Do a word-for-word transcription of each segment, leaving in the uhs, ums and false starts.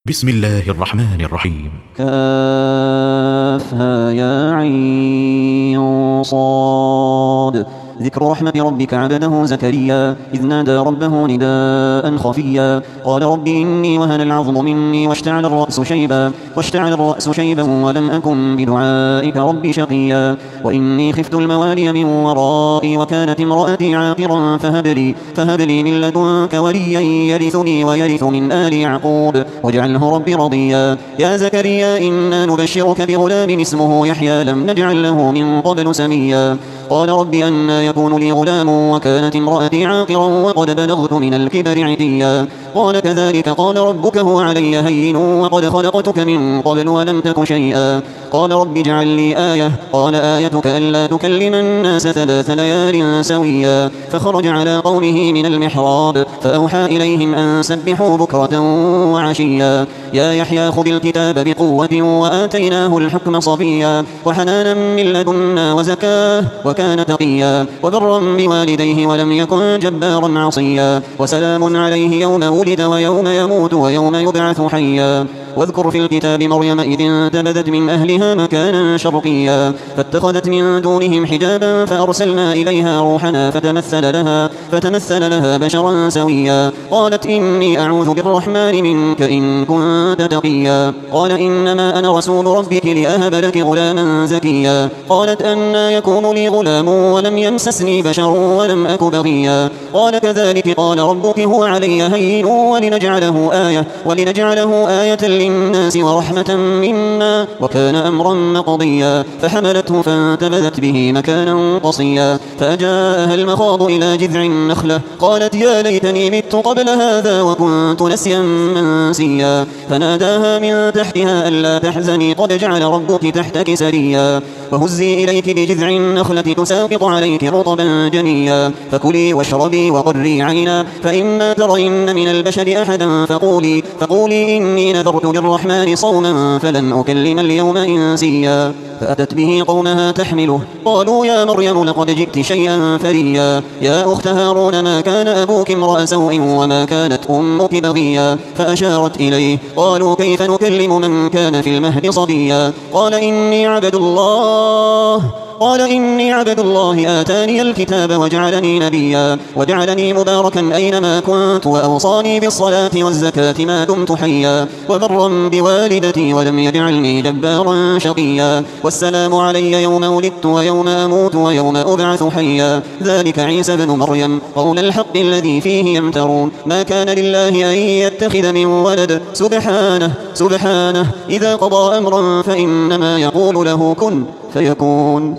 بسم الله الرحمن الرحيم. كافها يا عين صاد. ذكر رحمة ربك عبده زكريا إذ نادى ربه نداء خفيا قال رب إني وهن العظم مني واشتعل الرأس شيبا واشتعل الرأس شيبا ولم أكن بدعائك رب شقيا وإني خفت الموالي من ورائي وكانت امرأتي عاقرا فهب لي فهب لي من لدنك وليا يرثني ويرث من آل يعقوب واجعله ربي رضيا يا زكريا إنا نبشرك بغلام اسمه يحيى لم نجعل له من قبل سميا قال رب أنى يكون لي غلام وكانت امرأتي عاقرا وقد بلغت من الكبر عتيا قال كذلك قال ربك هو علي هين وقد خلقتك من قبل ولم تك شيئا قال رب اجعل لي آية قال آيتك ألا تكلم الناس ثلاث ليال سويا فخرج على قومه من المحراب فأوحى إليهم أن سبحوا بكرة وعشيا يا يحيى خذ الكتاب بقوة وآتيناه الحكم صبيا وحنانا من لدنا وزكاه وكان تقيا وبرا بوالديه ولم يكن جبارا عصيا وسلام عليه يوم ولد ويوم يموت ويوم يبعث حيا واذكر في الكتاب مريم إذ انتبذت من أهلها مكانا شرقيا فاتخذت من دونهم حجابا فأرسلنا إليها روحنا فتمثل لها, فتمثل لها بشرا سويا قالت إني أعوذ بالرحمن منك إن كنت تقيا قال إنما أنا رسول ربك لأهب لك غلاما زكيا قالت أنى يكون لي غلام ولم يمسسني بشر ولم أك بغيا قال كذلك قال ربك هو علي هين ولنجعله آية ولنجعله آية للناس ورحمة منا وكان أمرا مقضيا فحملته فانتبذت به مكانا قصيا فأجاءها المخاض إلى جذع النخلة قالت يا ليتني مت قبل هذا وكنت نسيا منسيا فناداها من تحتها ألا تحزني قد جعل ربك تحتك سريا وهزي إليك بجذع النخلة تساقط عليك رطبا جنيا فكلي واشربي وقري عينا فإما ترين من البشر أحدا فقولي, فقولي إني نذرت للرحمن صوما فلن أكلم اليوم إنسيا فأتت به قومها تحمله قالوا يا مريم لقد جئت شيئا فريا يا أخت هارون ما كان أبوك امرأ سوء وما كانت أمك بغيا فأشارت إليه قالوا كيف نكلم من كان في المهد صبيا قال إني عبد الله قال إني عبد الله آتاني الكتاب وجعلني نبيا وجعلني مباركا أينما كنت وأوصاني بالصلاة والزكاة ما دمت حيا وبرا بوالدتي ولم يجعلني جبارا شقيا والسلام علي يوم ولدت ويوم أموت ويوم أبعث حيا ذلك عيسى بن مريم قول الحق الذي فيه يمترون ما كان لله أن يتخذ من ولد سبحانه سبحانه إذا قضى أمرا فإنما يقول له كن فيكون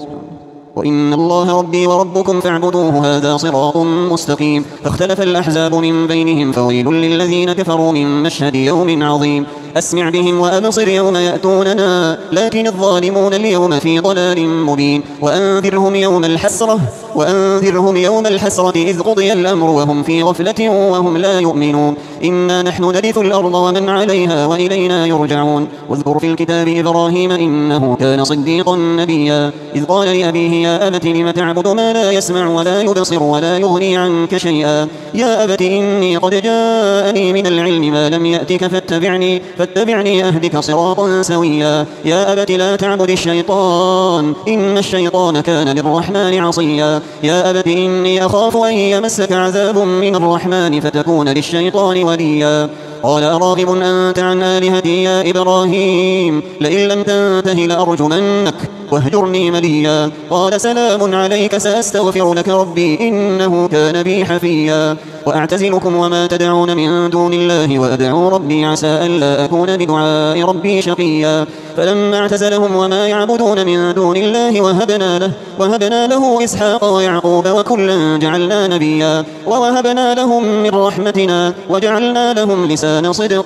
وإن الله ربي وربكم فاعبدوه هذا صراط مستقيم فاختلف الأحزاب من بينهم فويل للذين كفروا من مشهد يوم عظيم أسمع بهم وأبصر يوم يأتوننا لكن الظالمون اليوم في ضلال مبين وأنذرهم يوم الحسرة وأنذرهم يوم الحسرة إذ قضي الأمر وهم في غفلة وهم لا يؤمنون إنا نحن نرث الأرض ومن عليها وإلينا يرجعون واذكر في الكتاب إبراهيم إنه كان صديقا نبيا إذ قال لأبيه يا أبت لم تعبد ما لا يسمع ولا يبصر ولا يغني عنك شيئا يا أبت إني قد جاءني من العلم ما لم يأتك فاتبعني فاتبعني أهدك صراطا سويا يا أبت لا تعبد الشيطان إن الشيطان كان للرحمن عصيا يا أبت إني أخاف أن يمسك عذاب من الرحمن فتكون للشيطان وليا قال أراغب أنت عن آلهتي يا إبراهيم لئن لم تنته لأرجمنك واهجرني مليا قال سلام عليك سأستغفر لك ربي إنه كان بي حفيا وأعتزلكم وما تدعون من دون الله وأدعو ربي عسى ألا أكون بدعاء ربي شقيا فلما اعتزلهم وما يعبدون من دون الله وهبنا له, وهبنا له إسحاق ويعقوب وكلا جعلنا نبيا ووهبنا لهم من رحمتنا وجعلنا لهم لسان صدق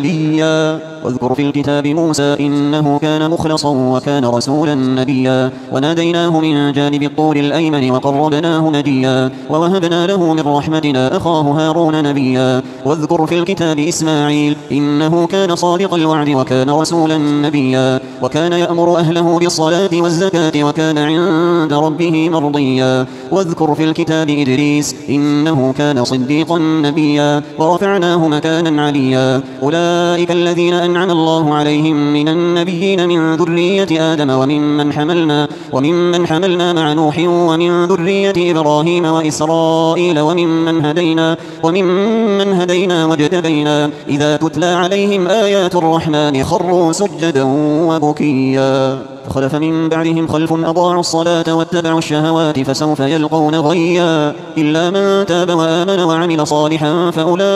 عليا واذكر في الكتاب موسى إنه كان مخلصا وكان رسولا نبيا وناديناه من جانب الطور الأيمن وقربناه نجيا ووهبنا له من رحمتنا أخاه هارون نبيا واذكر في الكتاب إسماعيل إنه كان صادق الوعد وكان رسولا نبيا وكان يأمر أهله بالصلاة والزكاة وكان عند عند ربه مرضيا. واذكر في الكتاب إدريس إنه كان صديقا نبيا ورفعناه مكانا عليا. أولئك الذين أنعم الله عليهم من النبيين من ذرية آدم وممن حملنا, وممن حملنا مع نوح ومن ذرية إبراهيم وإسرائيل وممن هدينا, وممن هدينا واجتبينا. إذا تتلى عليهم آيات الرحمن خروا سجدا وبكيا. فخلف من بعدهم خلف أضاعوا الصلاة واتبعوا الشهوات فسوف يلقون غيا. إلا من تاب وآمن وعمل صالحا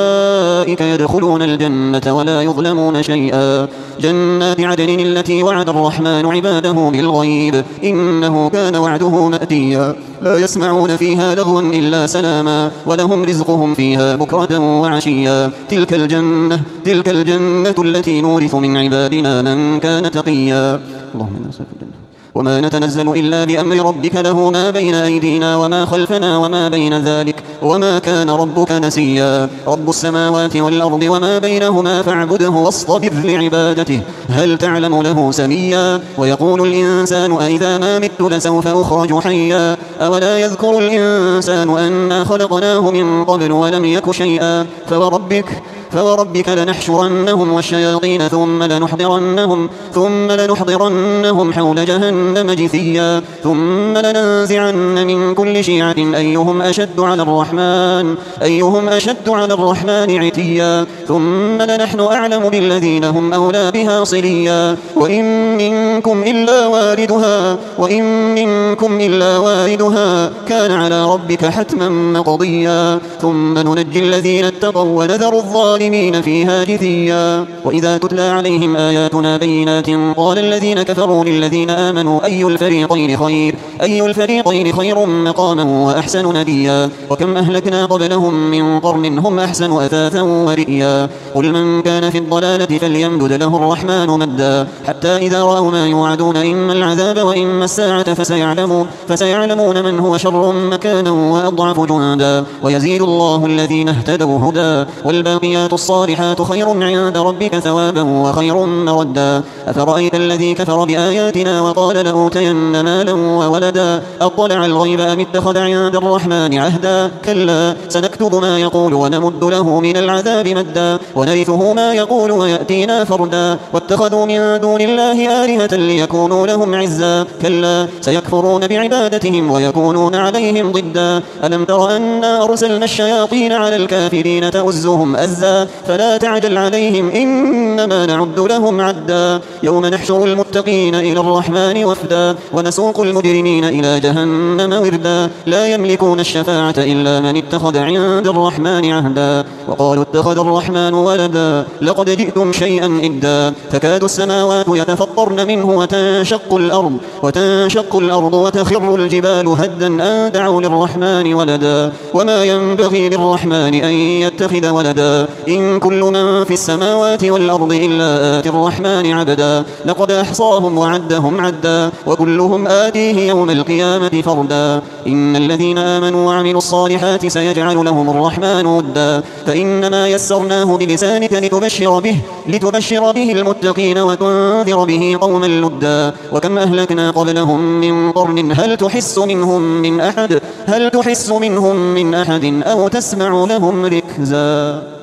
فأولئك يدخلون الجنة ولا يظلمون شيئا. جنات عدن التي وعد الرحمن عباده بالغيب إنه كان وعده مأتيا. لا يسمعون فيها لغوا إلا سلاما ولهم رزقهم فيها بكرة وعشيا. تلك الجنة, تلك الجنة التي نورث من عبادنا من كان تقيا. اللهم إنا نسألك الجنة. وما نتنزل إلا بأمر ربك له ما بين أيدينا وما خلفنا وما بين ذلك وما كان ربك نسيا. رب السماوات والأرض وما بينهما فاعبده واصطبر لعبادته هل تعلم له سميا. ويقول الإنسان أئذا ما مت لسوف أخرج حيا. أولا يذكر الإنسان أنا خلقناه من قبل ولم يك شيئا. فوربك فوربك لنحشرنهم والشياطين ثم لنحضرنهم, ثم لنحضرنهم حول جهنم جثيا. ثم لننزعن من كل شيعة أيهم أشد على الرحمن, أيهم أشد على الرحمن عتيا. ثم لنحن أعلم بالذين هم أولى بها صليا. وإن منكم إلا واردها, وإن منكم إلا واردها كان على ربك حتما مقضيا. ثم ننجي الذين اتقوا ونذر الظالمين فيها جثيا. وإذا تتلى عليهم آياتنا بينات قال الذين كفروا للذين آمنوا أي الفريقين خير, أي الفريقين خير مقاما وأحسن نديا. وكم أهلكنا قبلهم من قرن هم أحسن أثاثا ورئيا. قل من كان في الضلالة فليمدد له الرحمن مدا حتى إذا رأوا ما يوعدون إما العذاب وإما الساعة فسيعلمون, فسيعلمون من هو شر مكانا وأضعف جندا. ويزيد الله الذين اهتدوا هدى. والباقيات الصالحات خير عند ربك ثوابا وخير مردا. أفرأيت الذي كفر بآياتنا وقال لأوتين مالا وولدا أطلع الغيب أم اتخذ عند الرحمن عهدا. كلا سنكتب ما يقول ونمد له من العذاب مدا ونرثه ما يقول ويأتينا فردا. واتخذوا من دون الله آلهة ليكونوا لهم عزا. كلا سيكفرون بعبادتهم ويكونون عليهم ضدا. ألم تر أنا أرسلنا الشياطين على الكافرين تؤزهم أزا. فلا تعجل عليهم إنما نعد لهم عدا. يوم نحشر المتقين إلى الرحمن وفدا ونسوق المجرمين إلى جهنم وردا. لا يملكون الشفاعة إلا من اتخذ عند الرحمن عهدا. وقالوا اتخذ الرحمن ولدا لقد جئتم شيئا إدا. تكاد السماوات يتفطرن منه وتنشق الأرض, وتنشق الأرض وتخر الجبال هدا أن دعوا للرحمن ولدا. وما ينبغي للرحمن أن يتخذ ولدا. إن كل من في السماوات والأرض إلا آتي الرحمن عبدا. لقد أحصاهم وعدهم عدا وكلهم آتيه يوم القيامة فردا. إن الذين آمنوا وعملوا الصالحات سيجعل لهم الرحمن ودا. فإنما يسرناه بلسانك لتبشر به, لتبشر به المتقين وتنذر به قوما لدا. وكم أهلكنا قبلهم من قرن هل تحس منهم من أحد, هل تحس منهم من أحد أو تسمع لهم ركزا.